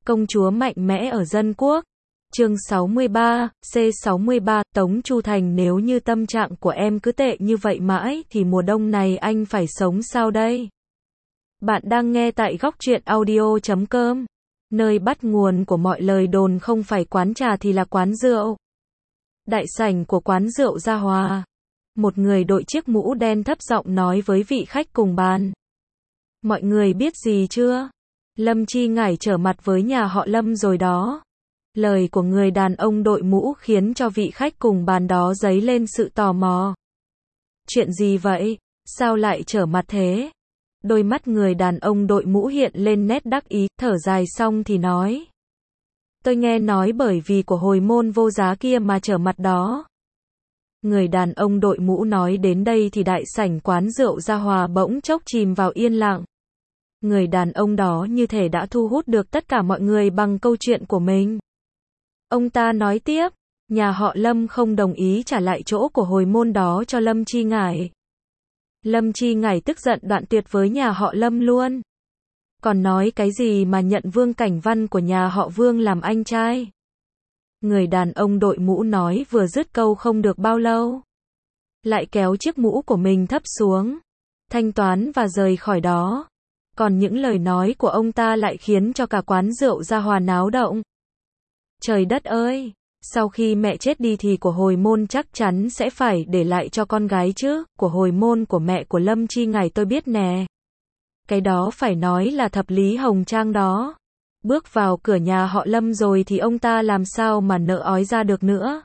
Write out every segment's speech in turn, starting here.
Công chúa mạnh mẽ ở dân quốc. Chương 63, C63, Tống Chu Thành, nếu như tâm trạng của em cứ tệ như vậy mãi thì mùa đông này anh phải sống sao đây? Bạn đang nghe tại góc truyện audio.com. Nơi bắt nguồn của mọi lời đồn không phải quán trà thì là quán rượu. Đại sảnh của quán rượu Gia Hòa. Một người đội chiếc mũ đen thấp giọng nói với vị khách cùng bàn. Mọi người biết gì chưa? Lâm Chi Ngải trở mặt với nhà họ Lâm rồi đó. Lời của người đàn ông đội mũ khiến cho vị khách cùng bàn đó dấy lên sự tò mò. Chuyện gì vậy? Sao lại trở mặt thế? Đôi mắt người đàn ông đội mũ hiện lên nét đắc ý, thở dài xong thì nói. Tôi nghe nói bởi vì của hồi môn vô giá kia mà trở mặt đó. Người đàn ông đội mũ nói đến đây thì đại sảnh quán rượu Gia Hòa bỗng chốc chìm vào yên lặng. Người đàn ông đó như thể đã thu hút được tất cả mọi người bằng câu chuyện của mình. Ông ta nói tiếp, nhà họ Lâm không đồng ý trả lại chỗ của hồi môn đó cho Lâm Chi Ngải. Lâm Chi Ngải tức giận đoạn tuyệt với nhà họ Lâm luôn. Còn nói cái gì mà nhận Vương Cảnh Văn của nhà họ Vương làm anh trai. Người đàn ông đội mũ nói vừa dứt câu không được bao lâu. Lại kéo chiếc mũ của mình thấp xuống. Thanh toán và rời khỏi đó. Còn những lời nói của ông ta lại khiến cho cả quán rượu Gia Hòa náo động. Trời đất ơi! Sau khi mẹ chết đi thì của hồi môn chắc chắn sẽ phải để lại cho con gái chứ. Của hồi môn của mẹ của Lâm Chi Ngải tôi biết nè. Cái đó phải nói là thập lý hồng trang đó. Bước vào cửa nhà họ Lâm rồi thì ông ta làm sao mà nỡ ói ra được nữa.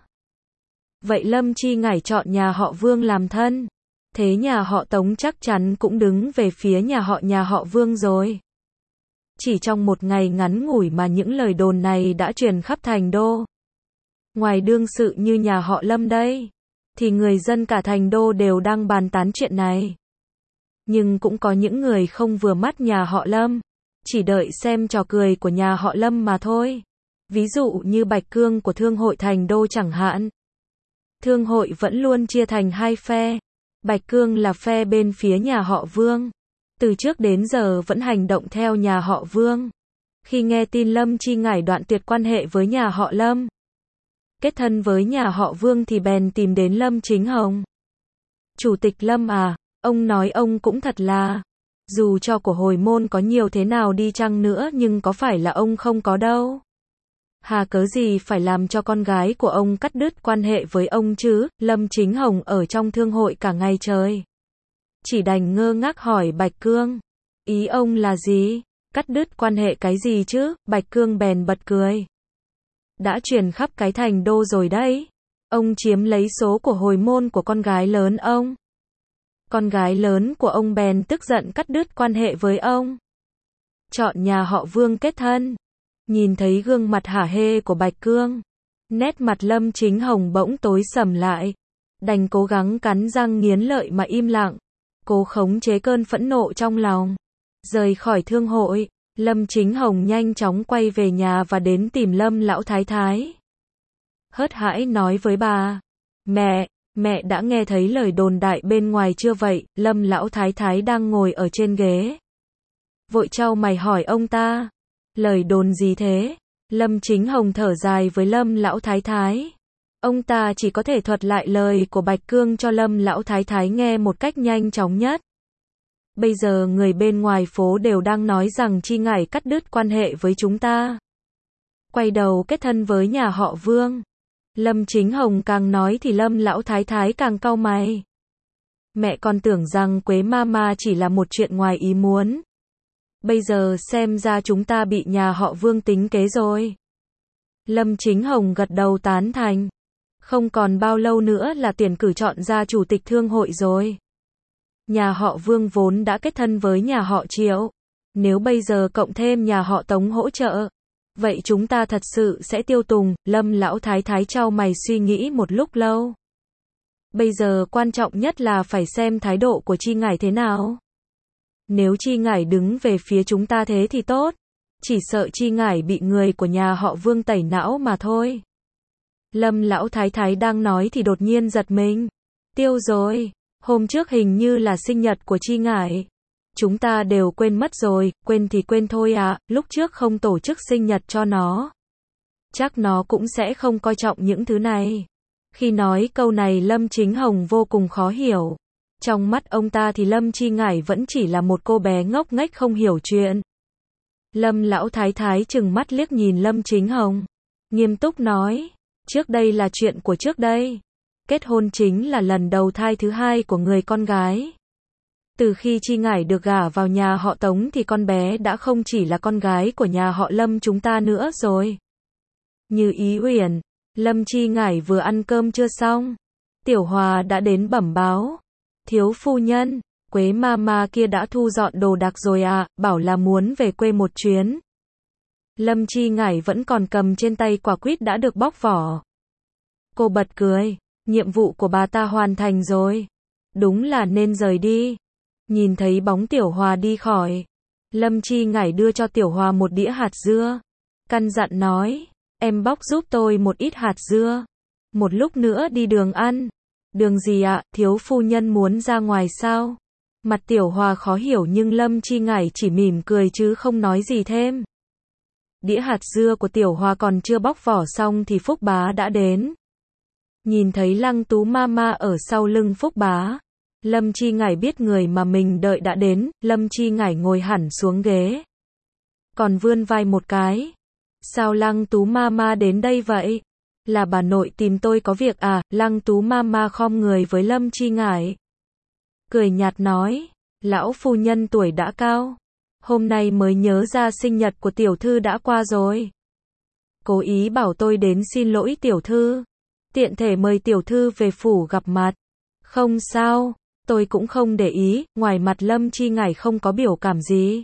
Vậy Lâm Chi Ngải chọn nhà họ Vương làm thân. Thế nhà họ Tống chắc chắn cũng đứng về phía nhà họ Vương rồi. Chỉ trong một ngày ngắn ngủi mà những lời đồn này đã truyền khắp thành đô. Ngoài đương sự như nhà họ Lâm đây, thì người dân cả thành đô đều đang bàn tán chuyện này. Nhưng cũng có những người không vừa mắt nhà họ Lâm, chỉ đợi xem trò cười của nhà họ Lâm mà thôi. Ví dụ như Bạch Cương của Thương hội thành đô chẳng hạn. Thương hội vẫn luôn chia thành hai phe. Bạch Cương là phe bên phía nhà họ Vương. Từ trước đến giờ vẫn hành động theo nhà họ Vương. Khi nghe tin Lâm Chi Ngải đoạn tuyệt quan hệ với nhà họ Lâm, kết thân với nhà họ Vương thì bèn tìm đến Lâm Chính Hồng. Chủ tịch Lâm à, ông nói ông cũng thật là, dù cho của hồi môn có nhiều thế nào đi chăng nữa nhưng có phải là ông không có đâu. Hà cớ gì phải làm cho con gái của ông cắt đứt quan hệ với ông chứ? Lâm Chính Hồng ở trong thương hội cả ngày trời. Chỉ đành ngơ ngác hỏi Bạch Cương. Ý ông là gì? Cắt đứt quan hệ cái gì chứ? Bạch Cương bèn bật cười. Đã truyền khắp cái thành đô rồi đấy. Ông chiếm lấy số của hồi môn của con gái lớn ông. Con gái lớn của ông bèn tức giận cắt đứt quan hệ với ông. Chọn nhà họ Vương kết thân. Nhìn thấy gương mặt hả hê của Bạch Cương, nét mặt Lâm Chính Hồng bỗng tối sầm lại. Đành cố gắng cắn răng nghiến lợi mà im lặng. Cố khống chế cơn phẫn nộ trong lòng. Rời khỏi thương hội, Lâm Chính Hồng nhanh chóng quay về nhà và đến tìm Lâm lão thái thái. Hớt hãi nói với bà. Mẹ đã nghe thấy lời đồn đại bên ngoài chưa vậy? Lâm lão thái thái đang ngồi ở trên ghế. Vội chau mày hỏi ông ta. Lời đồn gì thế? Lâm Chính Hồng thở dài với Lâm lão thái thái. Ông ta chỉ có thể thuật lại lời của Bạch Cương cho Lâm lão thái thái nghe một cách nhanh chóng nhất. Bây giờ người bên ngoài phố đều đang nói rằng Chi Ngải cắt đứt quan hệ với chúng ta. Quay đầu kết thân với nhà họ Vương. Lâm Chính Hồng càng nói thì Lâm lão thái thái càng cau mày. Mẹ còn tưởng rằng Quế Mama chỉ là một chuyện ngoài ý muốn. Bây giờ xem ra chúng ta bị nhà họ Vương tính kế rồi. Lâm Chính Hồng gật đầu tán thành. Không còn bao lâu nữa là tiền cử chọn ra chủ tịch thương hội rồi. Nhà họ Vương vốn đã kết thân với nhà họ Triệu. Nếu bây giờ cộng thêm nhà họ Tống hỗ trợ, vậy chúng ta thật sự sẽ tiêu tùng. Lâm lão thái thái chau mày suy nghĩ một lúc lâu. Bây giờ quan trọng nhất là phải xem thái độ của Chi Ngải thế nào. Nếu Chi Ngải đứng về phía chúng ta thế thì tốt. Chỉ sợ Chi Ngải bị người của nhà họ Vương tẩy não mà thôi. Lâm lão thái thái đang nói thì đột nhiên giật mình. Tiêu rồi. Hôm trước hình như là sinh nhật của Chi Ngải. Chúng ta đều quên mất rồi, quên thì quên thôi à, lúc trước không tổ chức sinh nhật cho nó. Chắc nó cũng sẽ không coi trọng những thứ này. Khi nói câu này Lâm Chính Hồng vô cùng khó hiểu. Trong mắt ông ta thì Lâm Chi Ngải vẫn chỉ là một cô bé ngốc nghếch không hiểu chuyện. Lâm lão thái thái trừng mắt liếc nhìn Lâm Chính Hồng. Nghiêm túc nói, trước đây là chuyện của trước đây. Kết hôn chính là lần đầu thai thứ hai của người con gái. Từ khi Chi Ngải được gả vào nhà họ Tống thì con bé đã không chỉ là con gái của nhà họ Lâm chúng ta nữa rồi. Như ý Uyển, Lâm Chi Ngải vừa ăn cơm chưa xong. Tiểu Hòa đã đến bẩm báo. Thiếu phu nhân, Quế Mama kia đã thu dọn đồ đạc rồi à, bảo là muốn về quê một chuyến. Lâm Chi Ngải vẫn còn cầm trên tay quả quýt đã được bóc vỏ. Cô bật cười, nhiệm vụ của bà ta hoàn thành rồi. Đúng là nên rời đi. Nhìn thấy bóng Tiểu Hòa đi khỏi, Lâm Chi Ngải đưa cho Tiểu Hòa một đĩa hạt dưa. Căn dặn nói, em bóc giúp tôi một ít hạt dưa. Một lúc nữa đi đường ăn. Đường gì ạ, thiếu phu nhân muốn ra ngoài sao? Mặt Tiểu Hòa khó hiểu nhưng Lâm Chi Ngải chỉ mỉm cười chứ không nói gì thêm. Đĩa hạt dưa của Tiểu Hòa còn chưa bóc vỏ xong thì Phúc Bá đã đến. Nhìn thấy Lăng Tú Mama ở sau lưng Phúc Bá, Lâm Chi Ngải biết người mà mình đợi đã đến, Lâm Chi Ngải ngồi hẳn xuống ghế. Còn vươn vai một cái. Sao Lăng Tú Mama đến đây vậy? Là bà nội tìm tôi có việc à? Lăng Tú Mama khom người với Lâm Chi Ngải. Cười nhạt nói, lão phu nhân tuổi đã cao. Hôm nay mới nhớ ra sinh nhật của tiểu thư đã qua rồi. Cố ý bảo tôi đến xin lỗi tiểu thư. Tiện thể mời tiểu thư về phủ gặp mặt. Không sao, tôi cũng không để ý, ngoài mặt Lâm Chi Ngải không có biểu cảm gì.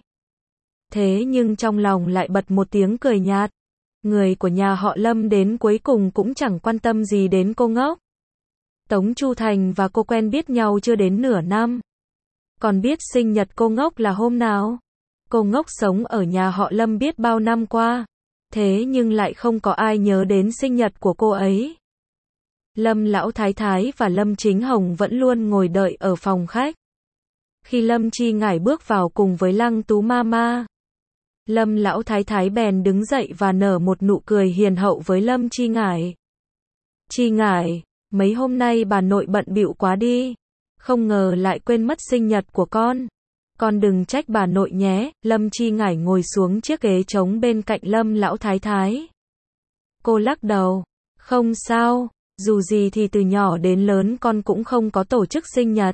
Thế nhưng trong lòng lại bật một tiếng cười nhạt. Người của nhà họ Lâm đến cuối cùng cũng chẳng quan tâm gì đến cô ngốc. Tống Chu Thành và cô quen biết nhau chưa đến nửa năm. Còn biết sinh nhật cô ngốc là hôm nào? Cô ngốc sống ở nhà họ Lâm biết bao năm qua. Thế nhưng lại không có ai nhớ đến sinh nhật của cô ấy. Lâm lão thái thái và Lâm Chính Hồng vẫn luôn ngồi đợi ở phòng khách. Khi Lâm Chi Ngải bước vào cùng với Lăng Tú Mama, Lâm lão thái thái bèn đứng dậy và nở một nụ cười hiền hậu với Lâm Chi Ngải. Chi Ngải, mấy hôm nay bà nội bận bịu quá đi. Không ngờ lại quên mất sinh nhật của con. Con đừng trách bà nội nhé. Lâm Chi Ngải ngồi xuống chiếc ghế trống bên cạnh Lâm lão thái thái. Cô lắc đầu. Không sao, dù gì thì từ nhỏ đến lớn con cũng không có tổ chức sinh nhật.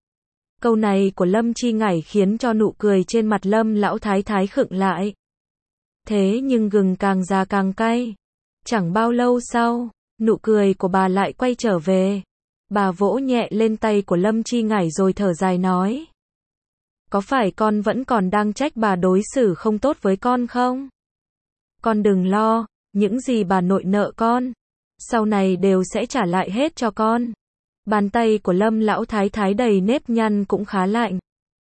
Câu này của Lâm Chi Ngải khiến cho nụ cười trên mặt Lâm lão thái thái khựng lại. Thế nhưng gừng càng già càng cay. Chẳng bao lâu sau, nụ cười của bà lại quay trở về. Bà vỗ nhẹ lên tay của Lâm Chi Ngải rồi thở dài nói. Có phải con vẫn còn đang trách bà đối xử không tốt với con không? Con đừng lo, những gì bà nội nợ con, sau này đều sẽ trả lại hết cho con. Bàn tay của Lâm lão thái thái đầy nếp nhăn cũng khá lạnh.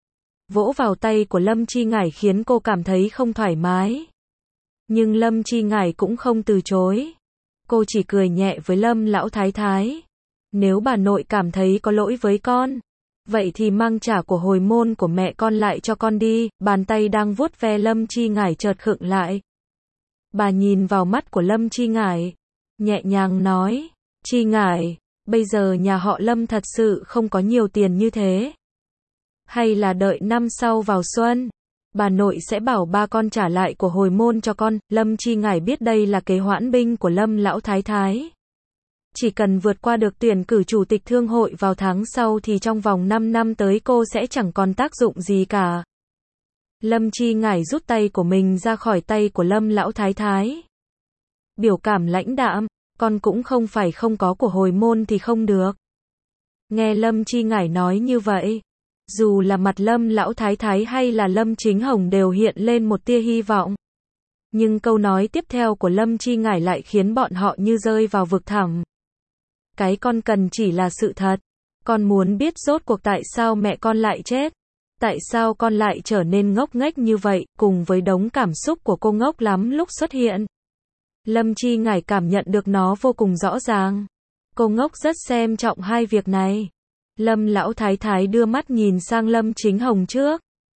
Vỗ vào tay của Lâm Chi Ngải khiến cô cảm thấy không thoải mái. Nhưng Lâm Chi Ngải cũng không từ chối. Cô chỉ cười nhẹ với Lâm lão thái thái. Nếu bà nội cảm thấy có lỗi với con, vậy thì mang trả của hồi môn của mẹ con lại cho con đi. Bàn tay đang vuốt ve Lâm Chi Ngải chợt khựng lại. Bà nhìn vào mắt của Lâm Chi Ngải, nhẹ nhàng nói, Chi Ngải, bây giờ nhà họ Lâm thật sự không có nhiều tiền như thế. Hay là đợi năm sau vào xuân, bà nội sẽ bảo ba con trả lại của hồi môn cho con. Lâm Chi Ngải biết đây là kế hoãn binh của Lâm lão thái thái. Chỉ cần vượt qua được tuyển cử chủ tịch thương hội vào tháng sau thì trong vòng 5 năm tới cô sẽ chẳng còn tác dụng gì cả. Lâm Chi Ngải rút tay của mình ra khỏi tay của Lâm lão thái thái. Biểu cảm lãnh đạm, con cũng không phải không có của hồi môn thì không được. Nghe Lâm Chi Ngải nói như vậy, dù là mặt Lâm lão thái thái hay là Lâm Chính Hồng đều hiện lên một tia hy vọng. Nhưng câu nói tiếp theo của Lâm Chi Ngải lại khiến bọn họ như rơi vào vực thẳm. Cái con cần chỉ là sự thật. Con muốn biết rốt cuộc tại sao mẹ con lại chết. Tại sao con lại trở nên ngốc nghếch như vậy, cùng với đống cảm xúc của cô ngốc lắm lúc xuất hiện. Lâm Chi Ngải cảm nhận được nó vô cùng rõ ràng. Cô ngốc rất xem trọng hai việc này. Lâm lão thái thái đưa mắt nhìn sang Lâm Chính Hồng trước.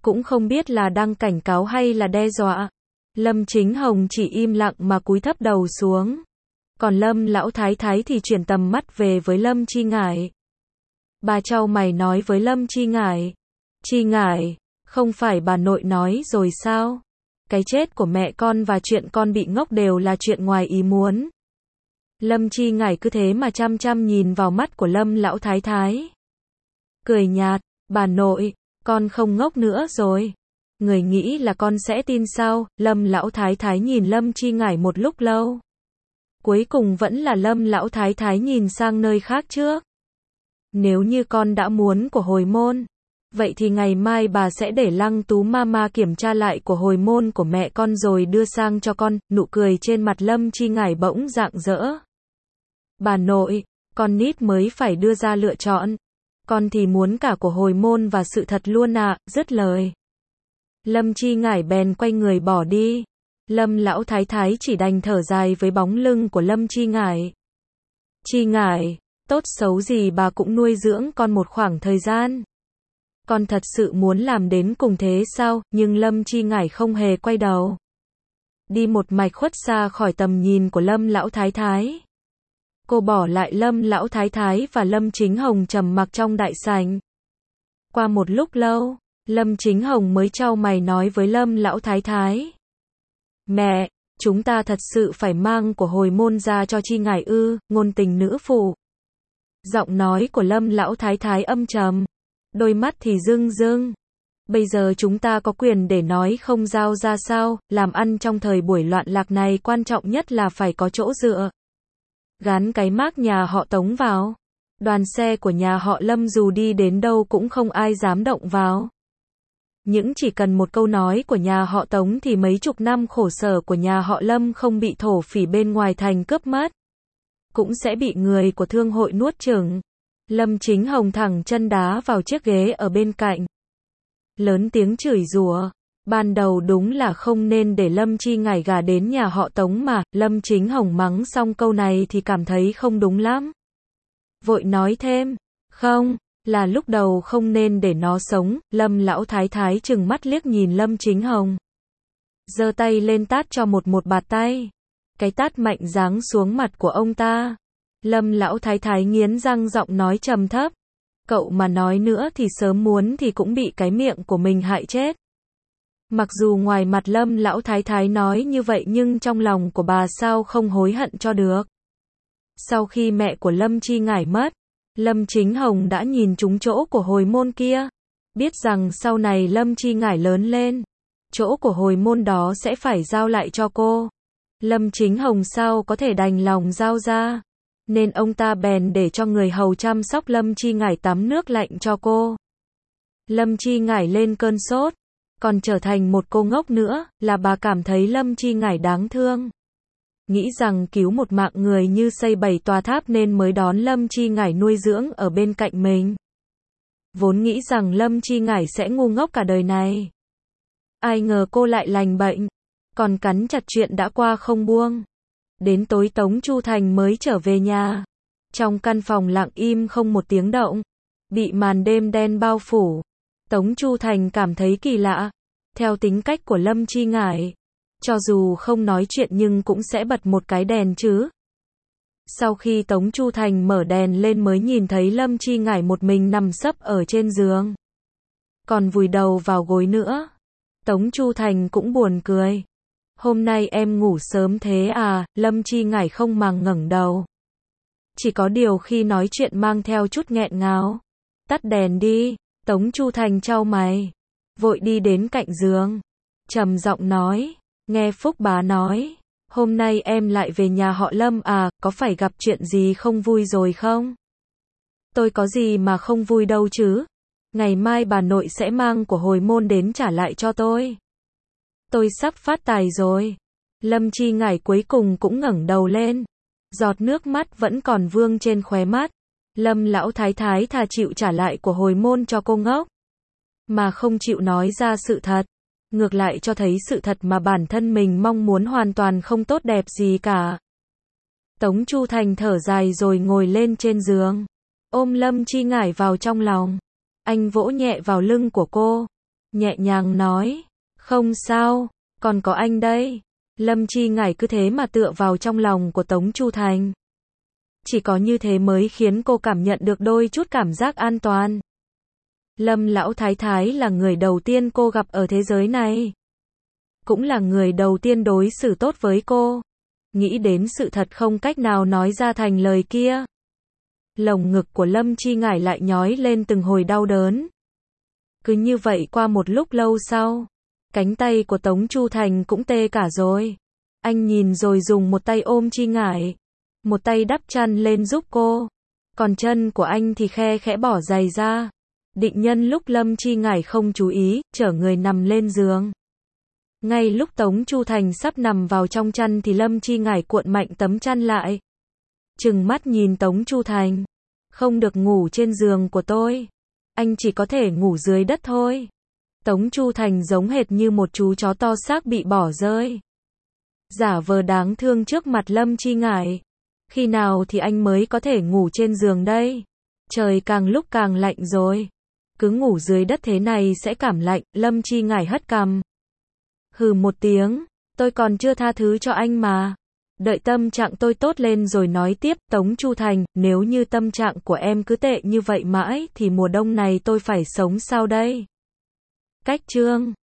cũng không biết là đang cảnh cáo hay là đe dọa. Lâm Chính Hồng chỉ im lặng mà cúi thấp đầu xuống. Còn Lâm lão thái thái thì chuyển tầm mắt về với Lâm Chi Ngải. Bà chau mày nói với Lâm Chi Ngải. Chi Ngải, không phải bà nội nói rồi sao? Cái chết của mẹ con và chuyện con bị ngốc đều là chuyện ngoài ý muốn. Lâm Chi Ngải cứ thế mà chăm chăm nhìn vào mắt của Lâm lão thái thái. Cười nhạt, bà nội, con không ngốc nữa rồi. Người nghĩ là con sẽ tin sao? Lâm lão thái thái nhìn Lâm Chi Ngải một lúc lâu. Cuối cùng vẫn là Lâm lão thái thái nhìn sang nơi khác trước. Nếu như con đã muốn của hồi môn, vậy thì ngày mai bà sẽ để Lăng Tú Mama kiểm tra lại của hồi môn của mẹ con rồi đưa sang cho con. Nụ cười trên mặt Lâm Chi Ngải bỗng rạng rỡ. Bà nội, con nít mới phải đưa ra lựa chọn. Con thì muốn cả của hồi môn và sự thật luôn ạ. Dứt lời, Lâm Chi Ngải bèn quay người bỏ đi. Lâm lão thái thái chỉ đành thở dài với bóng lưng của Lâm Chi Ngải. Chi Ngải, tốt xấu gì bà cũng nuôi dưỡng con một khoảng thời gian. Con thật sự muốn làm đến cùng thế sao? Nhưng Lâm Chi Ngải không hề quay đầu. Đi một mạch khuất xa khỏi tầm nhìn của Lâm lão thái thái. Cô bỏ lại Lâm lão thái thái và Lâm Chính Hồng trầm mặc trong đại sảnh. Qua một lúc lâu, Lâm Chính Hồng mới chau mày nói với Lâm lão thái thái. Mẹ, chúng ta thật sự phải mang của hồi môn ra cho Chi Ngải ư? Ngôn tình nữ phụ. Giọng nói của Lâm lão thái thái âm trầm, đôi mắt thì rưng rưng. Bây giờ chúng ta có quyền để nói không giao ra sao? Làm ăn trong thời buổi loạn lạc này quan trọng nhất là phải có chỗ dựa. Gắn cái mác nhà họ Tống vào. Đoàn xe của nhà họ Lâm dù đi đến đâu cũng không ai dám động vào. Những chỉ cần một câu nói của nhà họ Tống thì mấy chục năm khổ sở của nhà họ Lâm không bị thổ phỉ bên ngoài thành cướp mất, cũng sẽ bị người của thương hội nuốt chửng. Lâm Chính Hồng thẳng chân đá vào chiếc ghế ở bên cạnh. Lớn tiếng chửi rủa. Ban đầu đúng là không nên để Lâm Chi Ngải gả đến nhà họ Tống mà. Lâm Chính Hồng mắng xong câu này thì cảm thấy không đúng lắm. Vội nói thêm, không, là lúc đầu không nên để nó sống. Lâm lão thái thái trừng mắt liếc nhìn Lâm Chính Hồng. Giơ tay lên tát cho một bạt tay. Cái tát mạnh giáng xuống mặt của ông ta. Lâm lão thái thái nghiến răng giọng nói trầm thấp. Cậu mà nói nữa thì sớm muốn thì cũng bị cái miệng của mình hại chết. Mặc dù ngoài mặt Lâm lão thái thái nói như vậy nhưng trong lòng của bà sao không hối hận cho được. Sau khi mẹ của Lâm Chi Ngải mất, Lâm Chính Hồng đã nhìn trúng chỗ của hồi môn kia. Biết rằng sau này Lâm Chi Ngải lớn lên, chỗ của hồi môn đó sẽ phải giao lại cho cô. Lâm Chính Hồng sao có thể đành lòng giao ra. Nên ông ta bèn để cho người hầu chăm sóc Lâm Chi Ngải tắm nước lạnh cho cô. Lâm Chi Ngải lên cơn sốt, còn trở thành một cô ngốc nữa, là bà cảm thấy Lâm Chi Ngải đáng thương. Nghĩ rằng cứu một mạng người như xây 7 tòa tháp nên mới đón Lâm Chi Ngải nuôi dưỡng ở bên cạnh mình. Vốn nghĩ rằng Lâm Chi Ngải sẽ ngu ngốc cả đời này. Ai ngờ cô lại lành bệnh, còn cắn chặt chuyện đã qua không buông. Đến tối Tống Chu Thành mới trở về nhà. Trong căn phòng lặng im không một tiếng động, bị màn đêm đen bao phủ. Tống Chu Thành cảm thấy kỳ lạ. Theo tính cách của Lâm Chi Ngải, cho dù không nói chuyện nhưng cũng sẽ bật một cái đèn chứ. Sau khi Tống Chu Thành mở đèn lên mới nhìn thấy Lâm Chi Ngải một mình nằm sấp ở trên giường, còn vùi đầu vào gối nữa. Tống Chu Thành cũng buồn cười. Hôm nay em ngủ sớm thế à? Lâm Chi Ngải không màng ngẩng đầu. Chỉ có điều khi nói chuyện mang theo chút nghẹn ngào. Tắt đèn đi. Tống Chu Thành chau mày, vội đi đến cạnh giường, trầm giọng nói, nghe Phúc bá nói, hôm nay em lại về nhà họ Lâm à, có phải gặp chuyện gì không vui rồi không? Tôi có gì mà không vui đâu chứ. Ngày mai bà nội sẽ mang của hồi môn đến trả lại cho tôi. Tôi sắp phát tài rồi. Lâm Chi Ngải cuối cùng cũng ngẩng đầu lên. Giọt nước mắt vẫn còn vương trên khóe mắt. Lâm lão thái thái thà chịu trả lại của hồi môn cho cô ngốc, mà không chịu nói ra sự thật. Ngược lại cho thấy sự thật mà bản thân mình mong muốn hoàn toàn không tốt đẹp gì cả. Tống Chu Thành thở dài rồi ngồi lên trên giường, ôm Lâm Chi Ngải vào trong lòng. Anh vỗ nhẹ vào lưng của cô. nhẹ nhàng nói, không sao, còn có anh đây. Lâm Chi Ngải cứ thế mà tựa vào trong lòng của Tống Chu Thành. Chỉ có như thế mới khiến cô cảm nhận được đôi chút cảm giác an toàn. Lâm lão thái thái là người đầu tiên cô gặp ở thế giới này. Cũng là người đầu tiên đối xử tốt với cô. Nghĩ đến sự thật không cách nào nói ra thành lời kia. Lồng ngực của Lâm Chi Ngải lại nhói lên từng hồi đau đớn. Cứ như vậy qua một lúc lâu sau, cánh tay của Tống Chu Thành cũng tê cả rồi. Anh nhìn rồi dùng một tay ôm Chi Ngải, một tay đắp chăn lên giúp cô. Còn chân của anh thì khe khẽ bỏ giày ra. Định nhân lúc Lâm Chi Ngải không chú ý, chở người nằm lên giường. Ngay lúc Tống Chu Thành sắp nằm vào trong chăn thì Lâm Chi Ngải cuộn mạnh tấm chăn lại. Trừng mắt nhìn Tống Chu Thành. Không được ngủ trên giường của tôi. Anh chỉ có thể ngủ dưới đất thôi. Tống Chu Thành giống hệt như một chú chó to xác bị bỏ rơi. Giả vờ đáng thương trước mặt Lâm Chi Ngải. Khi nào thì anh mới có thể ngủ trên giường đây? Trời càng lúc càng lạnh rồi. Cứ ngủ dưới đất thế này sẽ cảm lạnh, Lâm Chi Ngải hất cằm. Hừ một tiếng, tôi còn chưa tha thứ cho anh mà. Đợi tâm trạng tôi tốt lên rồi nói tiếp, Tống Chu Thành, nếu như tâm trạng của em cứ tệ như vậy mãi thì mùa đông này tôi phải sống sao đây? Cách chương